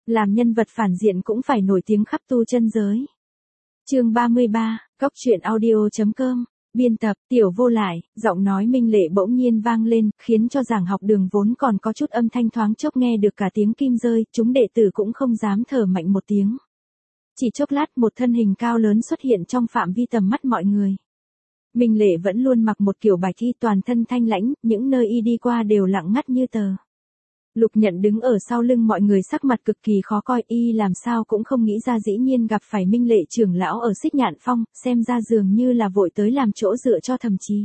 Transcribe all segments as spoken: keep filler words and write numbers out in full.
Làm nhân vật phản diện cũng phải nổi tiếng khắp tu chân giới. Chương ba mươi ba, Góc truyện audio chấm com. Biên tập, Tiểu Vô Lại. Giọng nói Minh Lệ bỗng nhiên vang lên, khiến cho giảng học đường vốn còn có chút âm thanh thoáng chốc nghe được cả tiếng kim rơi, chúng đệ tử cũng không dám thở mạnh một tiếng. Chỉ chốc lát một thân hình cao lớn xuất hiện trong phạm vi tầm mắt mọi người. Minh Lệ vẫn luôn mặc một kiểu bạch y toàn thân thanh lãnh, những nơi y đi qua đều lặng ngắt như tờ. Lục Nhận đứng ở sau lưng mọi người sắc mặt cực kỳ khó coi, y làm sao cũng không nghĩ ra dĩ nhiên gặp phải Minh Lệ trưởng lão ở Xích Nhạn Phong, xem ra dường như là vội tới làm chỗ dựa cho Thẩm Trì.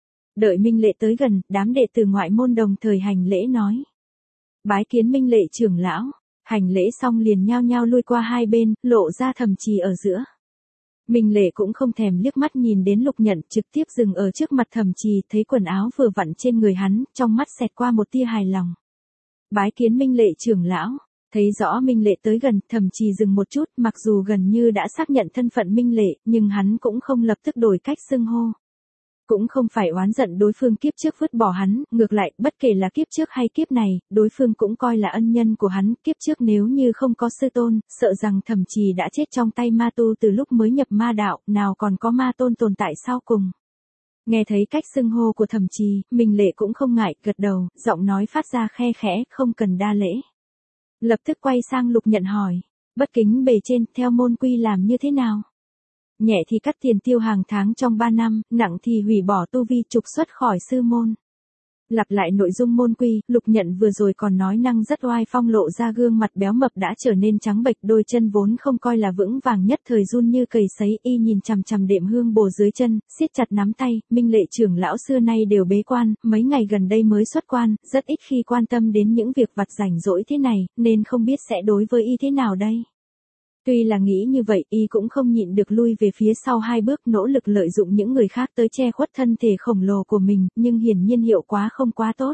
Đợi Minh Lệ tới gần, đám đệ tử ngoại môn đồng thời hành lễ nói: "Bái kiến Minh Lệ trưởng lão." Hành lễ xong liền nhao nhao lui qua hai bên, lộ ra Thẩm Trì ở giữa. Minh Lệ cũng không thèm liếc mắt nhìn đến Lục Nhận, trực tiếp dừng ở trước mặt Thẩm Trì, thấy quần áo vừa vặn trên người hắn, trong mắt xẹt qua một tia hài lòng. "Bái kiến Minh Lệ trưởng lão." Thấy rõ Minh Lệ tới gần, Thẩm Trì dừng một chút, mặc dù gần như đã xác nhận thân phận Minh Lệ, nhưng hắn cũng không lập tức đổi cách xưng hô. Cũng không phải oán giận đối phương kiếp trước vứt bỏ hắn, ngược lại, bất kể là kiếp trước hay kiếp này, đối phương cũng coi là ân nhân của hắn, kiếp trước nếu như không có sư tôn, sợ rằng Thẩm Trì đã chết trong tay ma tu từ lúc mới nhập ma đạo, nào còn có ma tôn tồn tại sau cùng. Nghe thấy cách xưng hô của Thẩm Trì, Minh Lệ cũng không ngại, gật đầu, giọng nói phát ra khe khẽ, không cần đa lễ. Lập tức quay sang Lục Nhận hỏi: "Bất kính bề trên, theo môn quy làm như thế nào?" Nhẹ thì cắt tiền tiêu hàng tháng trong ba năm, nặng thì hủy bỏ tu vi trục xuất khỏi sư môn. Lặp lại nội dung môn quy, Lục Nhận vừa rồi còn nói năng rất oai phong, lộ ra gương mặt béo mập đã trở nên trắng bệch, đôi chân vốn không coi là vững vàng nhất thời run như cầy sấy, y nhìn chằm chằm đệm hương bồ dưới chân, siết chặt nắm tay. Minh Lệ trưởng lão xưa nay đều bế quan, mấy ngày gần đây mới xuất quan, rất ít khi quan tâm đến những việc vặt rảnh rỗi thế này, nên không biết sẽ đối với y thế nào đây. Tuy là nghĩ như vậy, y cũng không nhịn được lui về phía sau hai bước, nỗ lực lợi dụng những người khác tới che khuất thân thể khổng lồ của mình, nhưng hiển nhiên hiệu quả không quá tốt.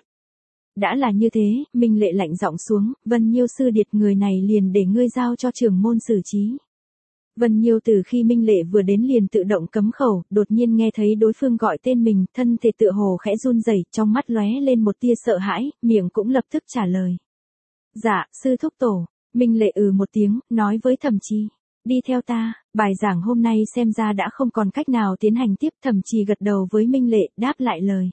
Đã là như thế, Minh Lệ lạnh giọng xuống: "Vân Nhiêu sư điệt, người này liền để ngươi giao cho trưởng môn xử trí." Vân Nhiêu từ khi Minh Lệ vừa đến liền tự động cấm khẩu, đột nhiên nghe thấy đối phương gọi tên mình, thân thể tựa hồ khẽ run rẩy, trong mắt lóe lên một tia sợ hãi, miệng cũng lập tức trả lời: "Dạ, sư thúc tổ." Minh Lệ ừ một tiếng, nói với Thẩm Trì: "Đi theo ta." Bài giảng hôm nay xem ra đã không còn cách nào tiến hành tiếp, Thẩm Trì gật đầu với Minh Lệ, đáp lại lời.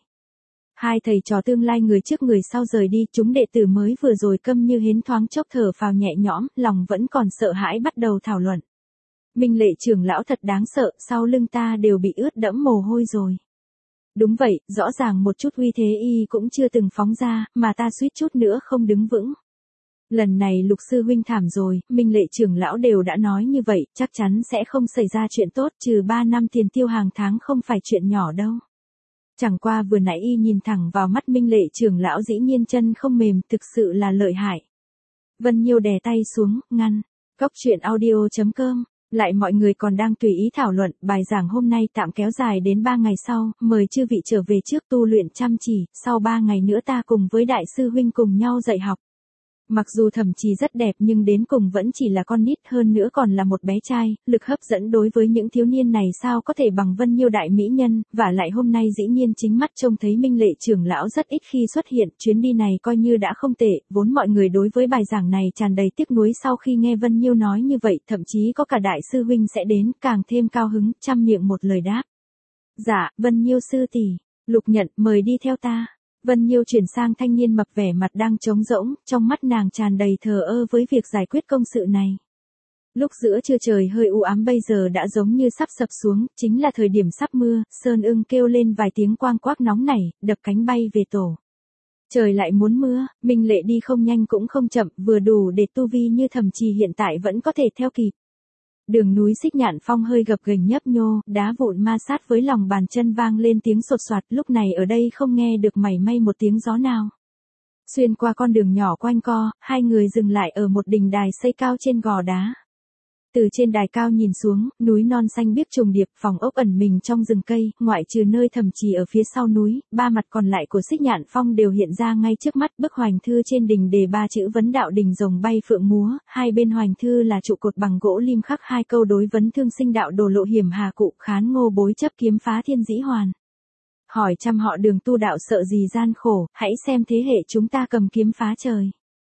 Hai thầy trò tương lai người trước người sau rời đi, chúng đệ tử mới vừa rồi câm như hến thoáng chốc thở phào nhẹ nhõm, lòng vẫn còn sợ hãi bắt đầu thảo luận. "Minh Lệ trưởng lão thật đáng sợ, sau lưng ta đều bị ướt đẫm mồ hôi rồi." "Đúng vậy, rõ ràng một chút uy thế y cũng chưa từng phóng ra, mà ta suýt chút nữa không đứng vững." "Lần này Lục sư huynh thảm rồi, Minh Lệ trưởng lão đều đã nói như vậy, chắc chắn sẽ không xảy ra chuyện tốt, trừ ba năm tiền tiêu hàng tháng không phải chuyện nhỏ đâu." Chẳng qua vừa nãy y nhìn thẳng vào mắt Minh Lệ trưởng lão, dĩ nhiên chân không mềm, thực sự là lợi hại. Vân Nhiêu đè tay xuống, ngăn. Góc truyện audio chấm com. Lại mọi người còn đang tùy ý thảo luận, bài giảng hôm nay tạm kéo dài đến ba ngày sau, mời chư vị trở về trước tu luyện chăm chỉ, sau ba ngày nữa ta cùng với đại sư huynh cùng nhau dạy học. Mặc dù Thẩm Trì rất đẹp nhưng đến cùng vẫn chỉ là con nít, hơn nữa còn là một bé trai, lực hấp dẫn đối với những thiếu niên này sao có thể bằng Vân Nhiêu đại mỹ nhân, và lại hôm nay dĩ nhiên chính mắt trông thấy Minh Lệ trưởng lão rất ít khi xuất hiện, chuyến đi này coi như đã không tệ, vốn mọi người đối với bài giảng này tràn đầy tiếc nuối, sau khi nghe Vân Nhiêu nói như vậy, thậm chí có cả đại sư huynh sẽ đến, càng thêm cao hứng, trăm miệng một lời đáp: "Dạ, Vân Nhiêu sư tỷ." "Lục Nhận, mời đi theo ta." Vân Nhiêu chuyển sang thanh niên mập, vẻ mặt đang trống rỗng, trong mắt nàng tràn đầy thờ ơ với việc giải quyết công sự này. Lúc giữa trưa trời hơi u ám bây giờ đã giống như sắp sập xuống, chính là thời điểm sắp mưa, Sơn Ưng kêu lên vài tiếng quang quác nóng nảy, đập cánh bay về tổ. Trời lại muốn mưa, Minh Lệ đi không nhanh cũng không chậm, vừa đủ để tu vi như Thẩm Trì hiện tại vẫn có thể theo kịp. Đường núi Xích Nhạn Phong hơi gập ghềnh nhấp nhô, đá vụn ma sát với lòng bàn chân vang lên tiếng sột soạt, lúc này ở đây không nghe được mảy may một tiếng gió nào. Xuyên qua con đường nhỏ quanh co, hai người dừng lại ở một đỉnh đài xây cao trên gò đá. Từ trên đài cao nhìn xuống, núi non xanh biếc trùng điệp, phòng ốc ẩn mình trong rừng cây, ngoại trừ nơi Thẩm Trì ở phía sau núi, ba mặt còn lại của Xích Nhạn Phong đều hiện ra ngay trước mắt. Bức hoành thư trên đỉnh đề ba chữ Vấn Đạo Đình rồng bay phượng múa, hai bên hoành thư là trụ cột bằng gỗ lim khắc hai câu đối vấn: "Thương sinh đạo đồ lộ hiểm hà cụ, khán ngô bối chấp kiếm phá thiên dĩ hoàn. Hỏi trăm họ đường tu đạo sợ gì gian khổ, hãy xem thế hệ chúng ta cầm kiếm phá trời."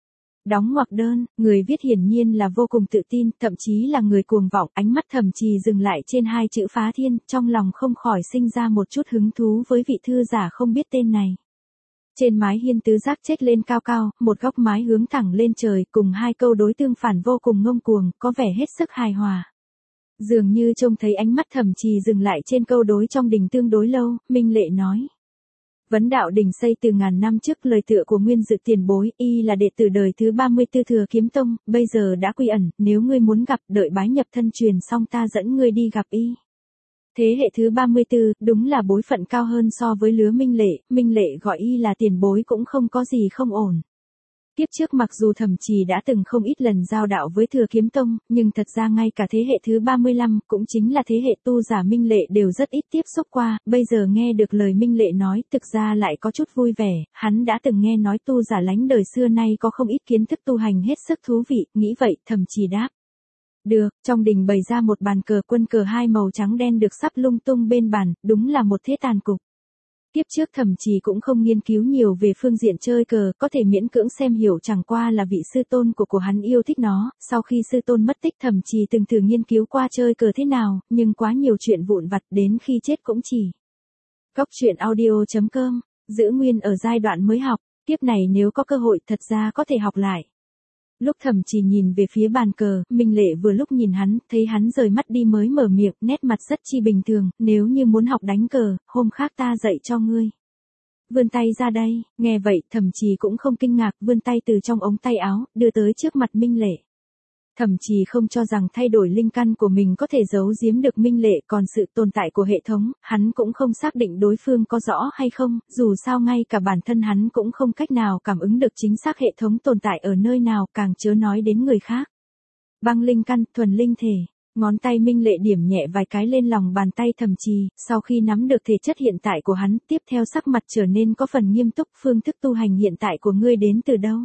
Đóng ngoặc đơn, người viết hiển nhiên là vô cùng tự tin, thậm chí là người cuồng vọng, ánh mắt Thẩm Trì dừng lại trên hai chữ phá thiên, trong lòng không khỏi sinh ra một chút hứng thú với vị thư giả không biết tên này. Trên mái hiên tứ giác chếch lên cao cao, một góc mái hướng thẳng lên trời, cùng hai câu đối tương phản vô cùng ngông cuồng, có vẻ hết sức hài hòa. Dường như trông thấy ánh mắt Thẩm Trì dừng lại trên câu đối trong đình tương đối lâu, Minh Lệ nói. Vấn đạo đình xây từ ngàn năm trước, lời tựa của nguyên dự tiền bối, y là đệ tử đời thứ ba mươi tư Thừa Kiếm Tông, bây giờ đã quy ẩn, nếu ngươi muốn gặp, đợi bái nhập thân truyền xong ta dẫn ngươi đi gặp y. Thế hệ thứ ba mươi tư, đúng là bối phận cao hơn so với lứa Minh Lệ, Minh Lệ gọi y là tiền bối cũng không có gì không ổn. Tiếp trước mặc dù Thẩm Trì đã từng không ít lần giao đạo với Thừa Kiếm Tông, nhưng thật ra ngay cả thế hệ thứ ba mươi lăm, cũng chính là thế hệ tu giả Minh Lệ đều rất ít tiếp xúc qua, bây giờ nghe được lời Minh Lệ nói, thực ra lại có chút vui vẻ, hắn đã từng nghe nói tu giả lánh đời xưa nay có không ít kiến thức tu hành hết sức thú vị, nghĩ vậy, Thẩm Trì đáp. Được, trong đình bày ra một bàn cờ quân cờ hai màu trắng đen được sắp lung tung bên bàn, đúng là một thế tàn cục. Tiếp trước Thẩm Trì cũng không nghiên cứu nhiều về phương diện chơi cờ, có thể miễn cưỡng xem hiểu, chẳng qua là vị sư tôn của của hắn yêu thích nó, sau khi sư tôn mất tích Thẩm Trì từng thử nghiên cứu qua chơi cờ thế nào, nhưng quá nhiều chuyện vụn vặt đến khi chết cũng chỉ. Góc truyện audio chấm com, giữ nguyên ở giai đoạn mới học, tiếp này nếu có cơ hội thật ra có thể học lại. Lúc Thẩm Trì nhìn về phía bàn cờ, Minh Lệ vừa lúc nhìn hắn, thấy hắn rời mắt đi mới mở miệng, nét mặt rất chi bình thường, nếu như muốn học đánh cờ, hôm khác ta dạy cho ngươi. Vươn tay ra đây, nghe vậy, Thẩm Trì cũng không kinh ngạc, vươn tay từ trong ống tay áo, đưa tới trước mặt Minh Lệ. Thẩm Trì không cho rằng thay đổi linh căn của mình có thể giấu giếm được Minh Lệ, còn sự tồn tại của hệ thống, hắn cũng không xác định đối phương có rõ hay không, dù sao ngay cả bản thân hắn cũng không cách nào cảm ứng được chính xác hệ thống tồn tại ở nơi nào, càng chớ nói đến người khác. Băng linh căn, thuần linh thể. Ngón tay Minh Lệ điểm nhẹ vài cái lên lòng bàn tay Thẩm Trì, sau khi nắm được thể chất hiện tại của hắn, tiếp theo sắc mặt trở nên có phần nghiêm túc, phương thức tu hành hiện tại của ngươi đến từ đâu?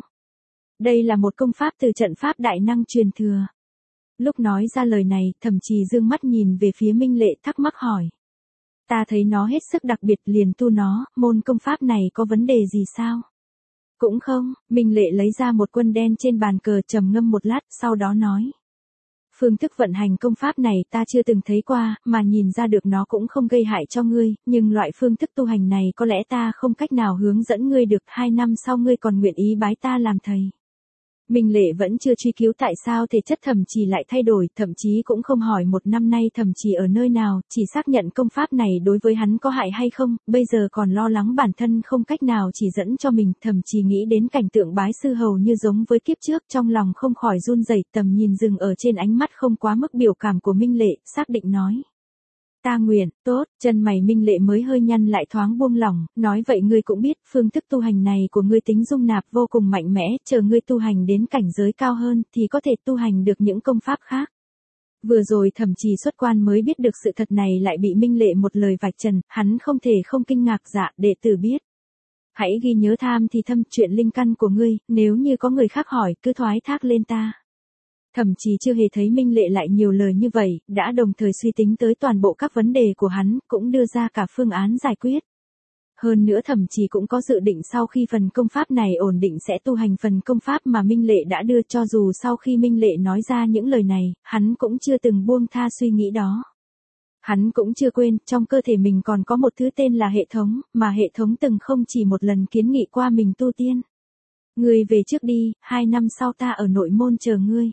Đây là một công pháp từ trận pháp đại năng truyền thừa. Lúc nói ra lời này, Thẩm Trì dương mắt nhìn về phía Minh Lệ thắc mắc hỏi. Ta thấy nó hết sức đặc biệt liền tu nó, môn công pháp này có vấn đề gì sao? Cũng không, Minh Lệ lấy ra một quân đen trên bàn cờ trầm ngâm một lát, sau đó nói. Phương thức vận hành công pháp này ta chưa từng thấy qua, mà nhìn ra được nó cũng không gây hại cho ngươi, nhưng loại phương thức tu hành này có lẽ ta không cách nào hướng dẫn ngươi được, hai năm sau ngươi còn nguyện ý bái ta làm thầy. Minh Lệ vẫn chưa truy cứu tại sao thể chất Thẩm Trì lại thay đổi, thậm chí cũng không hỏi một năm nay Thẩm Trì ở nơi nào, chỉ xác nhận công pháp này đối với hắn có hại hay không, bây giờ còn lo lắng bản thân không cách nào chỉ dẫn cho mình, Thẩm Trì nghĩ đến cảnh tượng bái sư hầu như giống với kiếp trước, trong lòng không khỏi run rẩy, tầm nhìn dừng ở trên ánh mắt không quá mức biểu cảm của Minh Lệ, xác định nói. Ta nguyện, tốt, chân mày Minh Lệ mới hơi nhăn lại thoáng buông lỏng, nói vậy ngươi cũng biết, phương thức tu hành này của ngươi tính dung nạp vô cùng mạnh mẽ, chờ ngươi tu hành đến cảnh giới cao hơn, thì có thể tu hành được những công pháp khác. Vừa rồi Thẩm Trì xuất quan mới biết được sự thật này lại bị Minh Lệ một lời vạch trần, hắn không thể không kinh ngạc, dạ, đệ tử biết. Hãy ghi nhớ tham thì thâm chuyện linh căn của ngươi, nếu như có người khác hỏi, cứ thoái thác lên ta. Thẩm Trì chưa hề thấy Minh Lệ lại nhiều lời như vậy, đã đồng thời suy tính tới toàn bộ các vấn đề của hắn, cũng đưa ra cả phương án giải quyết. Hơn nữa Thẩm Trì cũng có dự định sau khi phần công pháp này ổn định sẽ tu hành phần công pháp mà Minh Lệ đã đưa, cho dù sau khi Minh Lệ nói ra những lời này, hắn cũng chưa từng buông tha suy nghĩ đó. Hắn cũng chưa quên, trong cơ thể mình còn có một thứ tên là hệ thống, mà hệ thống từng không chỉ một lần kiến nghị qua mình tu tiên. Ngươi về trước đi, hai năm sau ta ở nội môn chờ ngươi.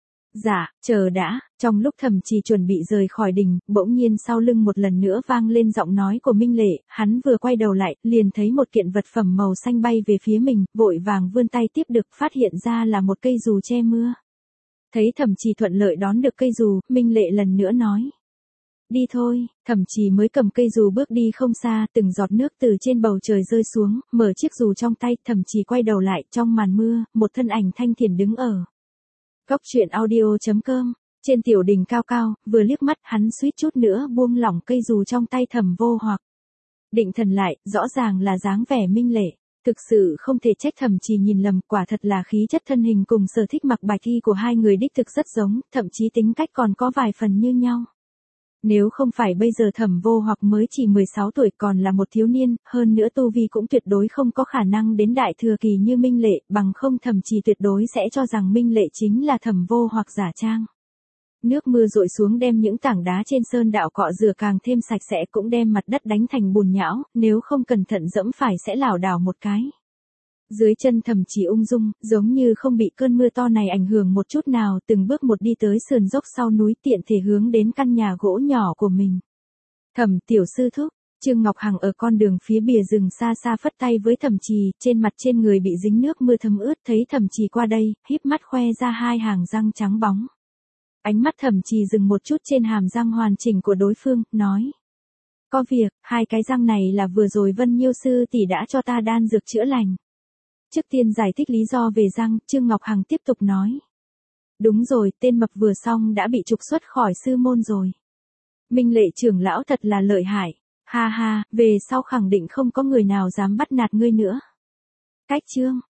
Dạ, chờ đã, trong lúc Thẩm Trì chuẩn bị rời khỏi đình, bỗng nhiên sau lưng một lần nữa vang lên giọng nói của Minh Lệ, hắn vừa quay đầu lại, liền thấy một kiện vật phẩm màu xanh bay về phía mình, vội vàng vươn tay tiếp được, phát hiện ra là một cây dù che mưa. Thấy Thẩm Trì thuận lợi đón được cây dù, Minh Lệ lần nữa nói. Đi thôi, Thẩm Trì mới cầm cây dù bước đi không xa, từng giọt nước từ trên bầu trời rơi xuống, mở chiếc dù trong tay, Thẩm Trì quay đầu lại, trong màn mưa, một thân ảnh thanh thiền đứng ở. Góc truyện audio chấm com, trên tiểu đỉnh cao cao, vừa liếc mắt hắn suýt chút nữa buông lỏng cây dù trong tay Thẩm Vô Hoặc. Định thần lại, rõ ràng là dáng vẻ Minh Lệ, thực sự không thể trách Thẩm Trì nhìn lầm, quả thật là khí chất thân hình cùng sở thích mặc bài thi của hai người đích thực rất giống, thậm chí tính cách còn có vài phần như nhau. Nếu không phải bây giờ Thẩm Vô Hoặc mới chỉ mười sáu tuổi còn là một thiếu niên, hơn nữa tu vi cũng tuyệt đối không có khả năng đến đại thừa kỳ như Minh Lệ, bằng không Thẩm Trì tuyệt đối sẽ cho rằng Minh Lệ chính là Thẩm Vô Hoặc giả trang. Nước mưa dội xuống đem những tảng đá trên sơn đạo cọ rửa càng thêm sạch sẽ, cũng đem mặt đất đánh thành bùn nhão, nếu không cẩn thận dẫm phải sẽ lảo đảo một cái. Dưới chân Thẩm Trì ung dung, giống như không bị cơn mưa to này ảnh hưởng một chút nào, từng bước một đi tới sườn dốc sau núi, tiện thể hướng đến căn nhà gỗ nhỏ của mình. Thẩm tiểu sư thúc, Trương Ngọc Hằng ở con đường phía bìa rừng xa xa phất tay với Thẩm Trì, trên mặt trên người bị dính nước mưa thấm ướt, thấy Thẩm Trì qua đây, híp mắt khoe ra hai hàng răng trắng bóng. Ánh mắt Thẩm Trì dừng một chút trên hàm răng hoàn chỉnh của đối phương, nói: "Có việc, hai cái răng này là vừa rồi Vân Nhiêu sư tỷ đã cho ta đan dược chữa lành." Trước tiên giải thích lý do về răng, Trương Ngọc Hằng tiếp tục nói: "Đúng rồi, tên mập vừa xong đã bị trục xuất khỏi sư môn rồi. Minh Lệ trưởng lão thật là lợi hại, ha ha, về sau khẳng định không có người nào dám bắt nạt ngươi nữa." Cách chương